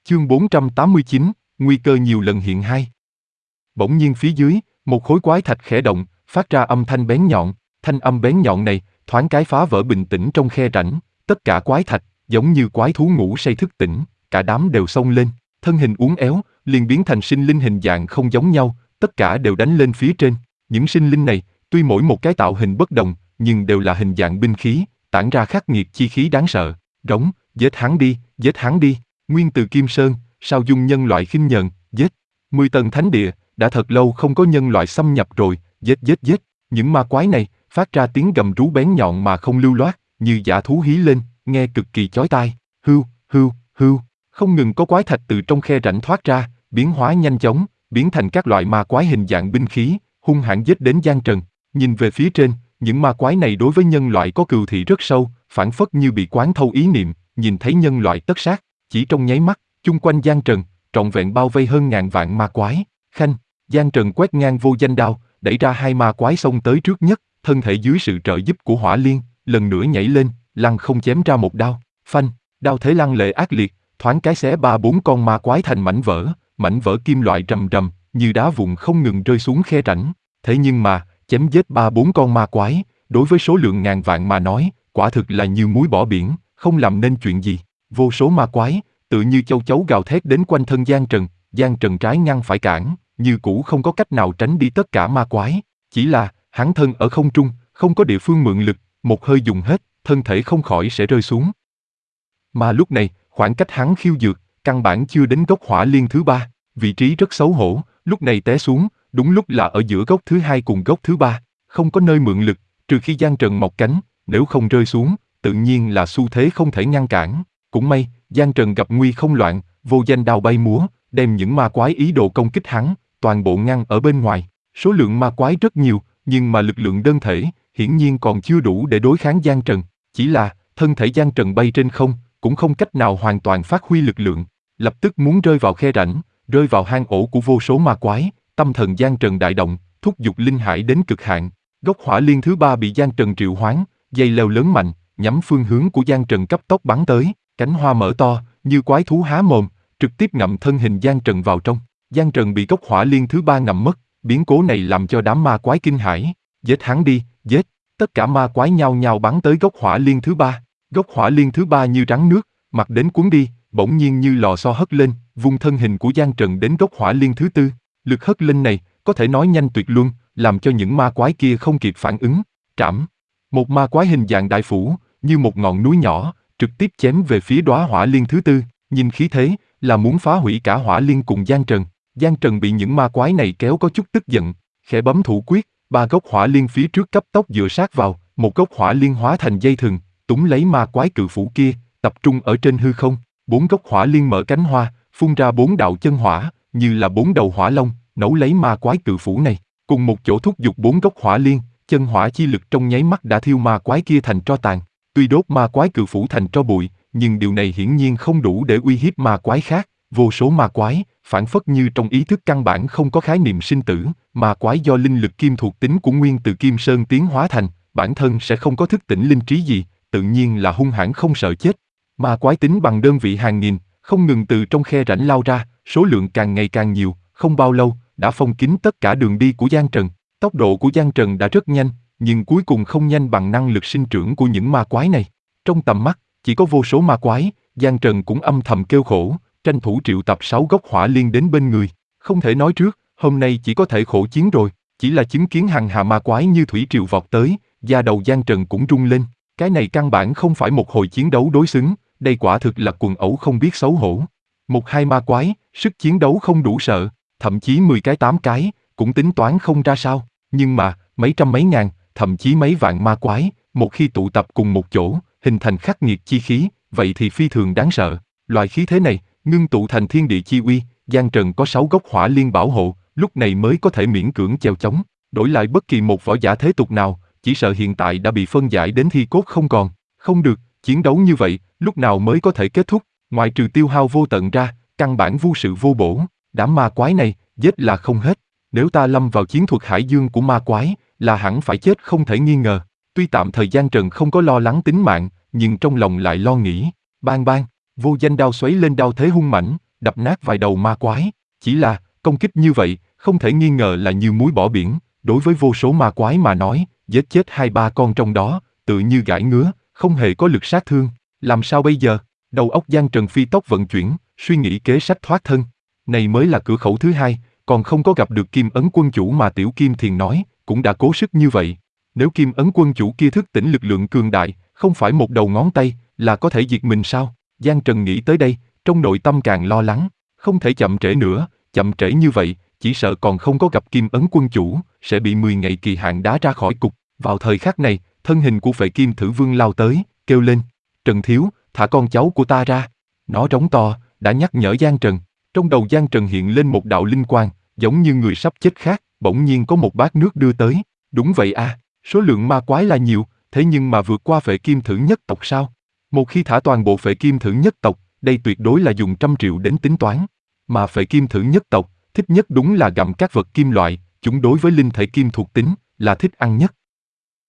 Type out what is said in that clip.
Chương 489, nguy cơ nhiều lần hiện hai. Bỗng nhiên phía dưới, một khối quái thạch khẽ động, phát ra âm thanh bén nhọn. Thanh âm bén nhọn này, thoáng cái phá vỡ bình tĩnh trong khe rãnh. Tất cả quái thạch, giống như quái thú ngủ say thức tỉnh, cả đám đều xông lên. Thân hình uốn éo, liền biến thành sinh linh hình dạng không giống nhau, tất cả đều đánh lên phía trên. Những sinh linh này, tuy mỗi một cái tạo hình bất đồng, nhưng đều là hình dạng binh khí, tản ra khắc nghiệt chi khí đáng sợ. Rống, giết hắn đi, giết hắn đi. Nguyên từ Kim Sơn, sao dung nhân loại khinh nhờn, giết. 10 tầng thánh địa, đã thật lâu không có nhân loại xâm nhập rồi, giết giết giết. Những ma quái này, phát ra tiếng gầm rú bén nhọn mà không lưu loát, như dã thú hí lên, nghe cực kỳ chói tai. Hưu, hưu, hưu. Không ngừng có quái thạch từ trong khe rãnh thoát ra, biến hóa nhanh chóng, biến thành các loại ma quái hình dạng binh khí, hung hãn giết đến Giang Trần. Nhìn về phía trên, những ma quái này đối với nhân loại có cừu thị rất sâu, phảng phất như bị quán thâu ý niệm, nhìn thấy nhân loại tất sát. Chỉ trong nháy mắt, chung quanh Giang Trần, trọn vẹn bao vây hơn ngàn vạn ma quái. Khanh, Giang Trần quét ngang vô danh đao, đẩy ra hai ma quái xông tới trước nhất, thân thể dưới sự trợ giúp của Hỏa Liên, lần nữa nhảy lên, lăng không chém ra một đao. Phanh, đao thế lăng lệ ác liệt, thoáng cái xé 3-4 con ma quái thành mảnh vỡ kim loại rầm rầm, như đá vụn không ngừng rơi xuống khe rãnh. Thế nhưng mà, chém giết 3-4 con ma quái, đối với số lượng ngàn vạn mà nói, quả thực là như muối bỏ biển, không làm nên chuyện gì. Vô số ma quái, tự như châu chấu gào thét đến quanh thân Giang Trần trái ngăn phải cản, như cũ không có cách nào tránh đi tất cả ma quái. Chỉ là, hắn thân ở không trung, không có địa phương mượn lực, một hơi dùng hết, thân thể không khỏi sẽ rơi xuống. Mà lúc này, khoảng cách hắn khiêu dược, căn bản chưa đến gốc Hỏa Liên thứ 3, vị trí rất xấu hổ, lúc này té xuống, đúng lúc là ở giữa gốc thứ 2 cùng gốc thứ 3, không có nơi mượn lực, trừ khi Giang Trần mọc cánh, nếu không rơi xuống, tự nhiên là xu thế không thể ngăn cản. Cũng may, Giang Trần gặp nguy không loạn, vô danh đao bay múa, đem những ma quái ý đồ công kích hắn, toàn bộ ngăn ở bên ngoài. Số lượng ma quái rất nhiều, nhưng mà lực lượng đơn thể, hiển nhiên còn chưa đủ để đối kháng Giang Trần. Chỉ là, thân thể Giang Trần bay trên không, cũng không cách nào hoàn toàn phát huy lực lượng. Lập tức muốn rơi vào khe rãnh, rơi vào hang ổ của vô số ma quái, tâm thần Giang Trần đại động, thúc giục linh hải đến cực hạn. Gốc Hỏa Liên thứ 3 bị Giang Trần triệu hoán, dây leo lớn mạnh, nhắm phương hướng của Giang Trần cấp tốc bắn tới, cánh hoa mở to, như quái thú há mồm, trực tiếp ngậm thân hình Giang Trần vào trong. Giang Trần bị gốc Hỏa Liên thứ 3 ngậm mất, biến cố này làm cho đám ma quái kinh hãi. Giết hắn đi, giết! Tất cả ma quái nhao nhao bắn tới gốc Hỏa Liên thứ 3. Gốc Hỏa Liên thứ 3 như rắn nước, mặc đến cuốn đi, bỗng nhiên như lò xo hất lên, vung thân hình của Giang Trần đến gốc Hỏa Liên thứ 4. Lực hất lên này, có thể nói nhanh tuyệt luân, làm cho những ma quái kia không kịp phản ứng. Trảm! Một ma quái hình dạng đại phủ, như một ngọn núi nhỏ, trực tiếp chém về phía đóa Hỏa Liên thứ 4, nhìn khí thế, là muốn phá hủy cả Hỏa Liên cùng Giang Trần. Giang Trần bị những ma quái này kéo có chút tức giận, khẽ bấm thủ quyết, 3 gốc Hỏa Liên phía trước cấp tốc dựa sát vào, một gốc Hỏa Liên hóa thành dây thừng, túm lấy ma quái cự phủ kia, tập trung ở trên hư không. 4 gốc Hỏa Liên mở cánh hoa, phun ra 4 đạo chân hỏa, như là 4 đầu hỏa long, nấu lấy ma quái cự phủ này. Cùng một chỗ thúc giục 4 gốc Hỏa Liên, chân hỏa chi lực trong nháy mắt đã thiêu ma quái kia thành tro tàn. Tuy đốt ma quái cự phủ thành tro bụi, nhưng điều này hiển nhiên không đủ để uy hiếp ma quái khác. Vô số ma quái, phản phất như trong ý thức căn bản không có khái niệm sinh tử, ma quái do linh lực kim thuộc tính của nguyên từ Kim Sơn tiến hóa thành, bản thân sẽ không có thức tỉnh linh trí gì, tự nhiên là hung hãn không sợ chết. Ma quái tính bằng đơn vị hàng nghìn, không ngừng từ trong khe rãnh lao ra, số lượng càng ngày càng nhiều, không bao lâu, đã phong kín tất cả đường đi của Giang Trần. Tốc độ của Giang Trần đã rất nhanh, nhưng cuối cùng không nhanh bằng năng lực sinh trưởng của những ma quái này. Trong tầm mắt, chỉ có vô số ma quái, Giang Trần cũng âm thầm kêu khổ, tranh thủ triệu tập 6 gốc Hỏa Liên đến bên người. Không thể nói trước, hôm nay chỉ có thể khổ chiến rồi, chỉ là chứng kiến hàng hà ma quái như thủy triều vọt tới, da đầu Giang Trần cũng rung lên. Cái này căn bản không phải một hồi chiến đấu đối xứng, đây quả thực là quần ẩu không biết xấu hổ. 1-2 ma quái, sức chiến đấu không đủ sợ, thậm chí 10 cái 8 cái, cũng tính toán không ra sao. Nhưng mà, mấy trăm mấy ngàn, thậm chí mấy vạn ma quái, một khi tụ tập cùng một chỗ, hình thành khắc nghiệt chi khí, vậy thì phi thường đáng sợ. Loại khí thế này, ngưng tụ thành thiên địa chi uy, Giang Trần có 6 gốc Hỏa Liên bảo hộ, lúc này mới có thể miễn cưỡng chèo chống. Đổi lại bất kỳ một võ giả thế tục nào, chỉ sợ hiện tại đã bị phân giải đến thi cốt không còn. Không được, chiến đấu như vậy, lúc nào mới có thể kết thúc, ngoại trừ tiêu hao vô tận ra, căn bản vô sự vô bổ. Đám ma quái này, giết là không hết. Nếu ta lâm vào chiến thuật hải dương của ma quái, là hẳn phải chết không thể nghi ngờ. Tuy tạm thời Giang Trần không có lo lắng tính mạng, nhưng trong lòng lại lo nghĩ. Bang bang, vô danh đao xoáy lên đao thế hung mãnh, đập nát vài đầu ma quái. Chỉ là, công kích như vậy, không thể nghi ngờ là như muối bỏ biển, đối với vô số ma quái mà nói, giết chết 2-3 con trong đó, tự như gãi ngứa, không hề có lực sát thương. Làm sao bây giờ? Đầu óc Giang Trần phi tốc vận chuyển, suy nghĩ kế sách thoát thân. Này mới là cửa khẩu thứ hai, còn không có gặp được Kim Ấn Quân Chủ mà Tiểu Kim Thiền nói, cũng đã cố sức như vậy. Nếu Kim Ấn Quân Chủ kia thức tỉnh lực lượng cường đại, không phải một đầu ngón tay, là có thể diệt mình sao? Giang Trần nghĩ tới đây, trong nội tâm càng lo lắng, không thể chậm trễ nữa, chậm trễ như vậy, chỉ sợ còn không có gặp Kim Ấn Quân Chủ, sẽ bị 10 ngày kỳ hạn đá ra khỏi cục. Vào thời khắc này, thân hình của Phệ Kim Thử Vương lao tới, kêu lên, Trần Thiếu, thả con cháu của ta ra. Nó rống to, đã nhắc nhở Giang Trần. Trong đầu Giang Trần hiện lên một đạo linh quang, giống như người sắp chết khác, bỗng nhiên có một bát nước đưa tới. Đúng vậy à, số lượng ma quái là nhiều, thế nhưng mà vượt qua Phệ Kim Thử nhất tộc sao? Một khi thả toàn bộ Phệ Kim Thử nhất tộc, đây tuyệt đối là dùng 100 triệu đến tính toán. Mà Phệ Kim Thử nhất tộc, thích nhất đúng là gặm các vật kim loại, chúng đối với linh thể kim thuộc tính, là thích ăn nhất.